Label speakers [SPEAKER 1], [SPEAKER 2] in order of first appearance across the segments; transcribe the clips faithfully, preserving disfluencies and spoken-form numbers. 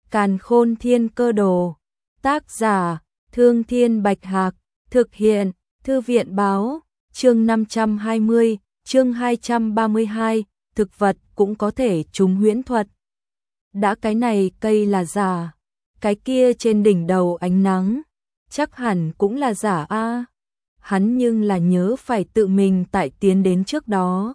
[SPEAKER 1] Càn Khôn Thiên Cơ Đồ. Tác giả: Thương Thiên Bạch Hạc. Thực hiện: Thư viện báo. Chương năm trăm hai mươi, chương hai trăm ba mươi hai, thực vật cũng có thể trúng huyễn thuật. Đã cái này cây là giả, cái kia trên đỉnh đầu ánh nắng, chắc hẳn cũng là giả a. Hắn nhưng là nhớ phải tự mình tại tiến đến trước đó.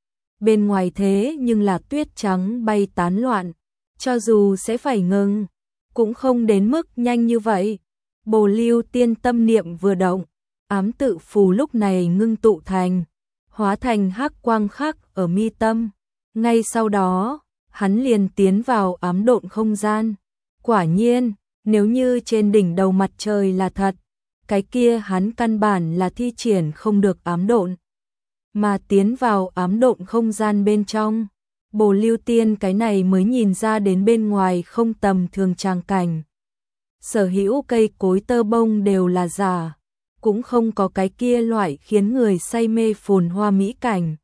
[SPEAKER 1] Bên ngoài thế nhưng là tuyết trắng bay tán loạn, cho dù sẽ phải ngừng, cũng không đến mức nhanh như vậy. Bồ Lưu Tiên tâm niệm vừa động, ám tự phù lúc này ngưng tụ thành, hóa thành hắc quang khắc ở mi tâm. Ngay sau đó, hắn liền tiến vào ám độn không gian. Quả nhiên, nếu như trên đỉnh đầu mặt trời là thật, cái kia hắn căn bản là thi triển không được ám độn, mà tiến vào ám độn không gian bên trong. Bồ Lưu Tiên cái này mới nhìn ra đến bên ngoài không tầm thường tràng cảnh. Sở hữu cây cối tơ bông đều là giả, cũng không có cái kia loại khiến người say mê phồn hoa mỹ cảnh.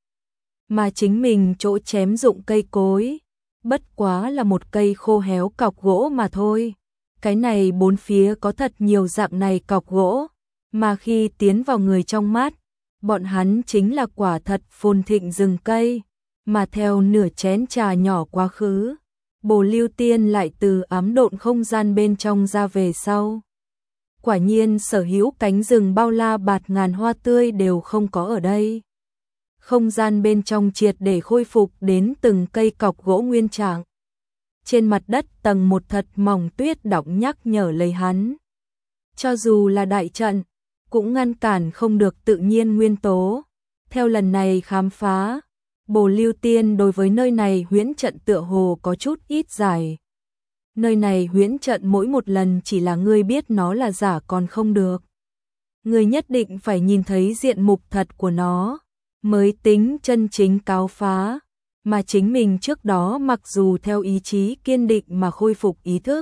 [SPEAKER 1] Mà chính mình chỗ chém dụng cây cối, bất quá là một cây khô héo cọc gỗ mà thôi. Cái này bốn phía có thật nhiều dạng này cọc gỗ, mà khi tiến vào người trong mắt, bọn hắn chính là quả thật phồn thịnh rừng cây. Mà theo nửa chén trà nhỏ quá khứ, Bồ Lưu Tiên lại từ ám độn không gian bên trong ra về sau. Quả nhiên sở hữu cánh rừng bao la bạt ngàn hoa tươi đều không có ở đây. Không gian bên trong triệt để khôi phục đến từng cây cọc gỗ nguyên trạng. Trên mặt đất tầng một thật mỏng tuyết đọng nhắc nhở lấy hắn. Cho dù là đại trận, cũng ngăn cản không được tự nhiên nguyên tố. Theo lần này khám phá, Bồ Lưu Tiên đối với nơi này huyễn trận tựa hồ có chút ít giải. Nơi này huyễn trận mỗi một lần chỉ là ngươi biết nó là giả còn không được. Ngươi nhất định phải nhìn thấy diện mục thật của nó, mới tính chân chính cáo phá. Mà chính mình trước đó mặc dù theo ý chí kiên định mà khôi phục ý thức,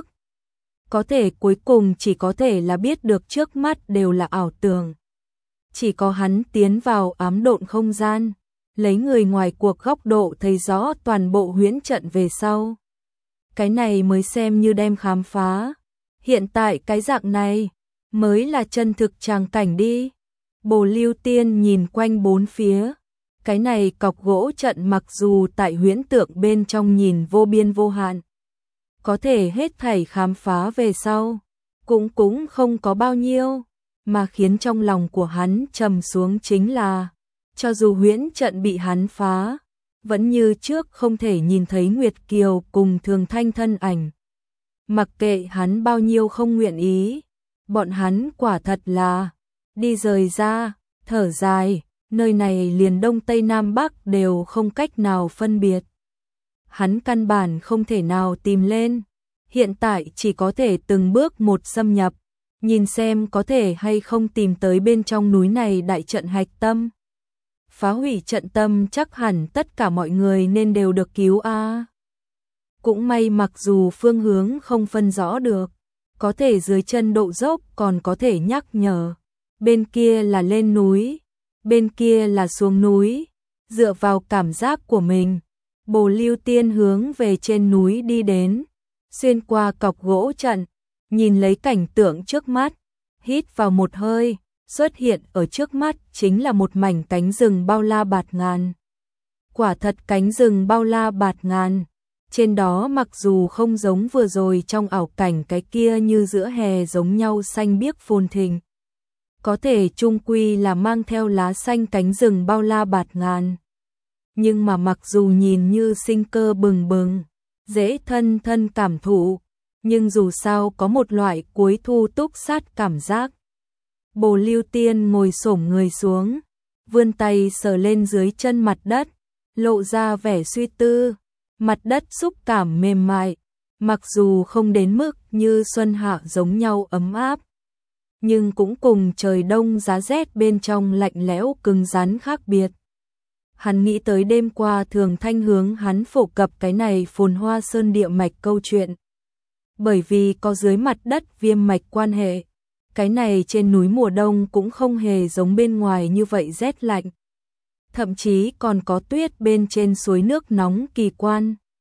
[SPEAKER 1] có thể cuối cùng chỉ có thể là biết được trước mắt đều là ảo tưởng. Chỉ có hắn tiến vào ám độn không gian, lấy người ngoài cuộc góc độ thấy rõ toàn bộ huyễn trận về sau. Cái này mới xem như đem khám phá. Hiện tại cái dạng này mới là chân thực tràng cảnh đi. Bồ Lưu Tiên nhìn quanh bốn phía. Cái này cọc gỗ trận mặc dù tại huyễn tượng bên trong nhìn vô biên vô hạn, có thể hết thảy khám phá về sau, cũng cũng không có bao nhiêu. Mà khiến trong lòng của hắn trầm xuống chính là, cho dù huyễn trận bị hắn phá, vẫn như trước không thể nhìn thấy Nguyệt Kiều cùng Thường Thanh thân ảnh. Mặc kệ hắn bao nhiêu không nguyện ý, bọn hắn quả thật là đi rời ra, thở dài, nơi này liền đông tây nam bắc đều không cách nào phân biệt. Hắn căn bản không thể nào tìm lên, hiện tại chỉ có thể từng bước một xâm nhập, nhìn xem có thể hay không tìm tới bên trong núi này đại trận hạch tâm. Phá hủy trận tâm chắc hẳn tất cả mọi người nên đều được cứu a. Cũng may mặc dù phương hướng không phân rõ được, có thể dưới chân độ dốc còn có thể nhắc nhở. Bên kia là lên núi, bên kia là xuống núi. Dựa vào cảm giác của mình, Bồ Lưu Tiên hướng về trên núi đi đến, xuyên qua cọc gỗ trận, nhìn lấy cảnh tượng trước mắt, hít vào một hơi. Xuất hiện ở trước mắt chính là một mảnh cánh rừng bao la bạt ngàn. Quả thật cánh rừng bao la bạt ngàn, trên đó mặc dù không giống vừa rồi trong ảo cảnh cái kia như giữa hè giống nhau xanh biếc phồn thịnh, có thể chung quy là mang theo lá xanh cánh rừng bao la bạt ngàn. Nhưng mà mặc dù nhìn như sinh cơ bừng bừng, dễ thân thân cảm thụ, nhưng dù sao có một loại cuối thu túc sát cảm giác. Bồ Lưu Tiên ngồi xổm người xuống, vươn tay sờ lên dưới chân mặt đất, lộ ra vẻ suy tư. Mặt đất xúc cảm mềm mại, mặc dù không đến mức như xuân hạ giống nhau ấm áp, nhưng cũng cùng trời đông giá rét bên trong lạnh lẽo cứng rắn khác biệt. Hắn nghĩ tới đêm qua Thường Thanh hướng hắn phổ cập cái này phồn hoa sơn địa mạch câu chuyện. Bởi vì có dưới mặt đất viêm mạch quan hệ, cái này trên núi mùa đông cũng không hề giống bên ngoài như vậy rét lạnh. Thậm chí còn có tuyết bên trên suối nước nóng kỳ quan.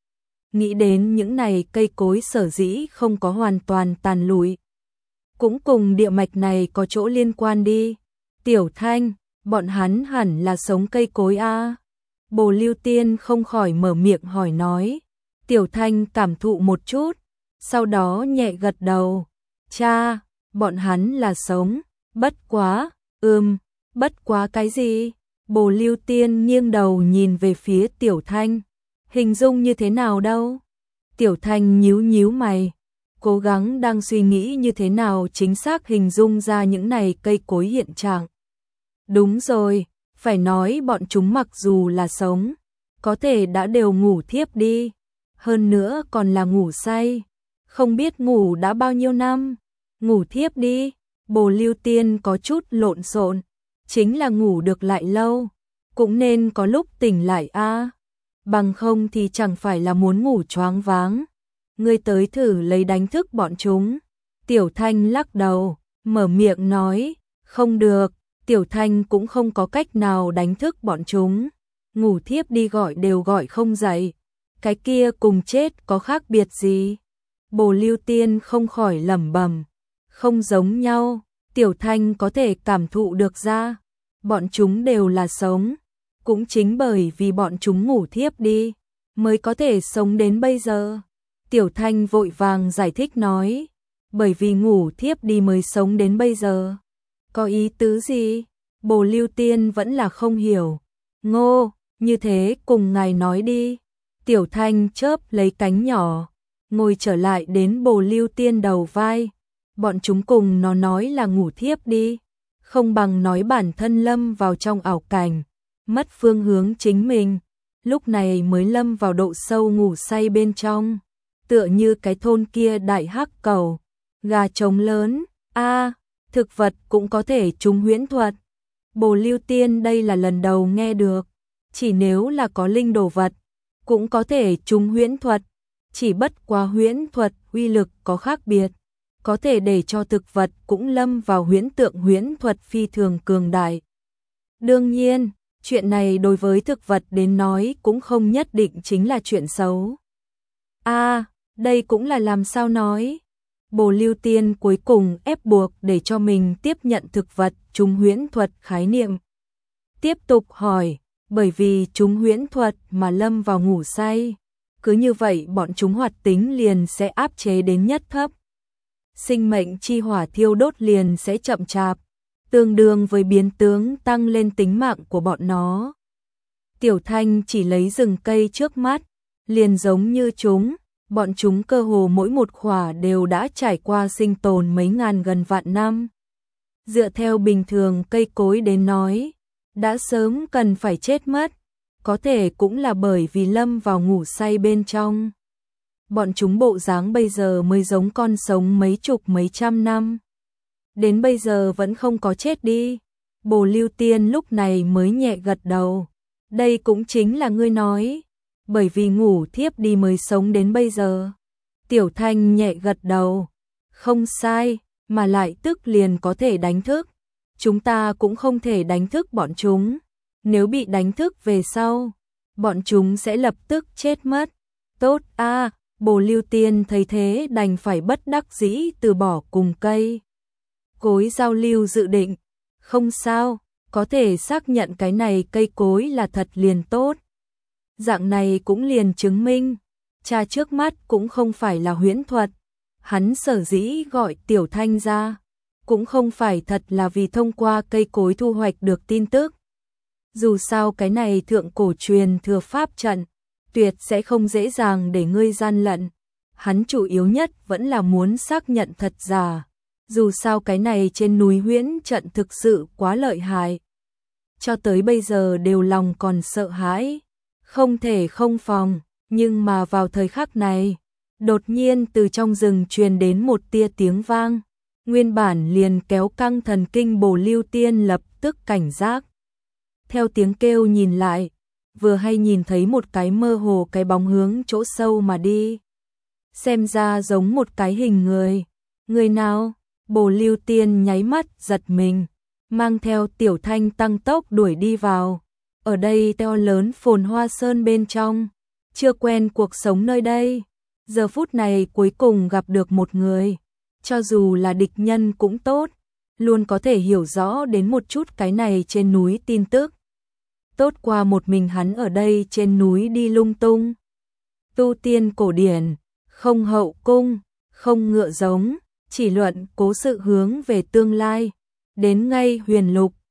[SPEAKER 1] nghĩ đến những này cây cối sở dĩ không có hoàn toàn tàn lụi. Cũng cùng địa mạch này có chỗ liên quan đi. Tiểu Thanh, bọn hắn hẳn là sống cây cối a. Bồ Lưu Tiên không khỏi mở miệng hỏi nói. Tiểu Thanh cảm thụ một chút, sau đó nhẹ gật đầu. Cha, bọn hắn là sống, bất quá, ừm, bất quá cái gì? Bồ Lưu Tiên nghiêng đầu nhìn về phía Tiểu Thanh. Hình dung như thế nào đâu? Tiểu Thanh nhíu nhíu mày, cố gắng đang suy nghĩ như thế nào chính xác hình dung ra những này cây cối hiện trạng. Đúng rồi, phải nói bọn chúng mặc dù là sống, có thể đã đều ngủ thiếp đi, hơn nữa còn là ngủ say, không biết ngủ đã bao nhiêu năm, ngủ thiếp đi. Bồ Lưu Tiên có chút lộn xộn, chính là ngủ được lại lâu, cũng nên có lúc tỉnh lại a, bằng không thì chẳng phải là muốn ngủ choáng váng. Ngươi tới thử lấy đánh thức bọn chúng. Tiểu Thanh lắc đầu, mở miệng nói, không được. Tiểu Thanh cũng không có cách nào đánh thức bọn chúng, ngủ thiếp đi gọi đều gọi không dậy, cái kia cùng chết có khác biệt gì? Bồ Lưu Tiên không khỏi lẩm bẩm, không giống nhau. Tiểu Thanh có thể cảm thụ được ra, bọn chúng đều là sống, cũng chính bởi vì bọn chúng ngủ thiếp đi, mới có thể sống đến bây giờ. Tiểu Thanh vội vàng giải thích nói, bởi vì ngủ thiếp đi mới sống đến bây giờ. Có ý tứ gì? Bồ Lưu Tiên vẫn là không hiểu. Ngô, như thế cùng ngài nói đi. Tiểu Thanh chớp lấy cánh nhỏ, ngồi trở lại đến Bồ Lưu Tiên đầu vai. Bọn chúng cùng nó nói là ngủ thiếp đi, không bằng nói bản thân lâm vào trong ảo cảnh, mất phương hướng chính mình, lúc này mới lâm vào độ sâu ngủ say bên trong, tựa như cái thôn kia đại hắc cầu, gà trống lớn, a, thực vật cũng có thể trúng huyễn thuật. Bồ Lưu Tiên đây là lần đầu nghe được, chỉ nếu là có linh đồ vật, cũng có thể trúng huyễn thuật, chỉ bất quá huyễn thuật uy lực có khác biệt, có thể để cho thực vật cũng lâm vào huyễn tượng huyễn thuật phi thường cường đại. Đương nhiên, chuyện này đối với thực vật đến nói cũng không nhất định chính là chuyện xấu. A, đây cũng là làm sao nói? Bồ Lưu Tiên cuối cùng ép buộc để cho mình tiếp nhận thực vật trúng huyễn thuật khái niệm. Tiếp tục hỏi, bởi vì trúng huyễn thuật mà lâm vào ngủ say, cứ như vậy bọn chúng hoạt tính liền sẽ áp chế đến nhất thấp. Sinh mệnh chi hỏa thiêu đốt liền sẽ chậm chạp, tương đương với biến tướng tăng lên tính mạng của bọn nó. Tiểu Thanh chỉ lấy rừng cây trước mắt, liền giống như chúng, bọn chúng cơ hồ mỗi một khỏa đều đã trải qua sinh tồn mấy ngàn gần vạn năm. Dựa theo bình thường cây cối đến nói, đã sớm cần phải chết mất, có thể cũng là bởi vì lâm vào ngủ say bên trong. Bọn chúng bộ dáng bây giờ mới giống con sống mấy chục mấy trăm năm. Đến bây giờ vẫn không có chết đi. Bồ Lưu Tiên lúc này mới nhẹ gật đầu. Đây cũng chính là ngươi nói, bởi vì ngủ thiếp đi mới sống đến bây giờ. Tiểu Thanh nhẹ gật đầu. Không sai, mà lại tức liền có thể đánh thức. Chúng ta cũng không thể đánh thức bọn chúng. Nếu bị đánh thức về sau, bọn chúng sẽ lập tức chết mất. Tốt a. Bồ Lưu Tiên thấy thế đành phải bất đắc dĩ từ bỏ cùng cây cối giao lưu dự định. Không sao, có thể xác nhận cái này cây cối là thật liền tốt. Dạng này cũng liền chứng minh, cha trước mắt cũng không phải là huyễn thuật. Hắn sở dĩ gọi Tiểu Thanh ra, cũng không phải thật là vì thông qua cây cối thu hoạch được tin tức. Dù sao cái này thượng cổ truyền thừa pháp trận, tuyệt sẽ không dễ dàng để ngươi gian lận. Hắn chủ yếu nhất vẫn là muốn xác nhận thật giả. Dù sao cái này trên núi huyễn trận thực sự quá lợi hại. Cho tới bây giờ đều lòng còn sợ hãi. Không thể không phòng. Nhưng mà vào thời khắc này, đột nhiên từ trong rừng truyền đến một tia tiếng vang. Nguyên bản liền kéo căng thần kinh Bồ Lưu Tiên lập tức cảnh giác. Theo tiếng kêu nhìn lại, vừa hay nhìn thấy một cái mơ hồ cái bóng hướng chỗ sâu mà đi. Xem ra giống một cái hình người. Người nào? Bồ Lưu Tiên nháy mắt giật mình, mang theo Tiểu Thanh tăng tốc đuổi đi vào. Ở đây to lớn phồn hoa sơn bên trong, chưa quen cuộc sống nơi đây, giờ phút này cuối cùng gặp được một người, cho dù là địch nhân cũng tốt, luôn có thể hiểu rõ đến một chút cái này trên núi tin tức. Tốt qua một mình hắn ở đây trên núi đi lung tung. Tu tiên cổ điển, không hậu cung, không ngựa giống, chỉ luận cố sự hướng về tương lai. Đến ngay huyền lục,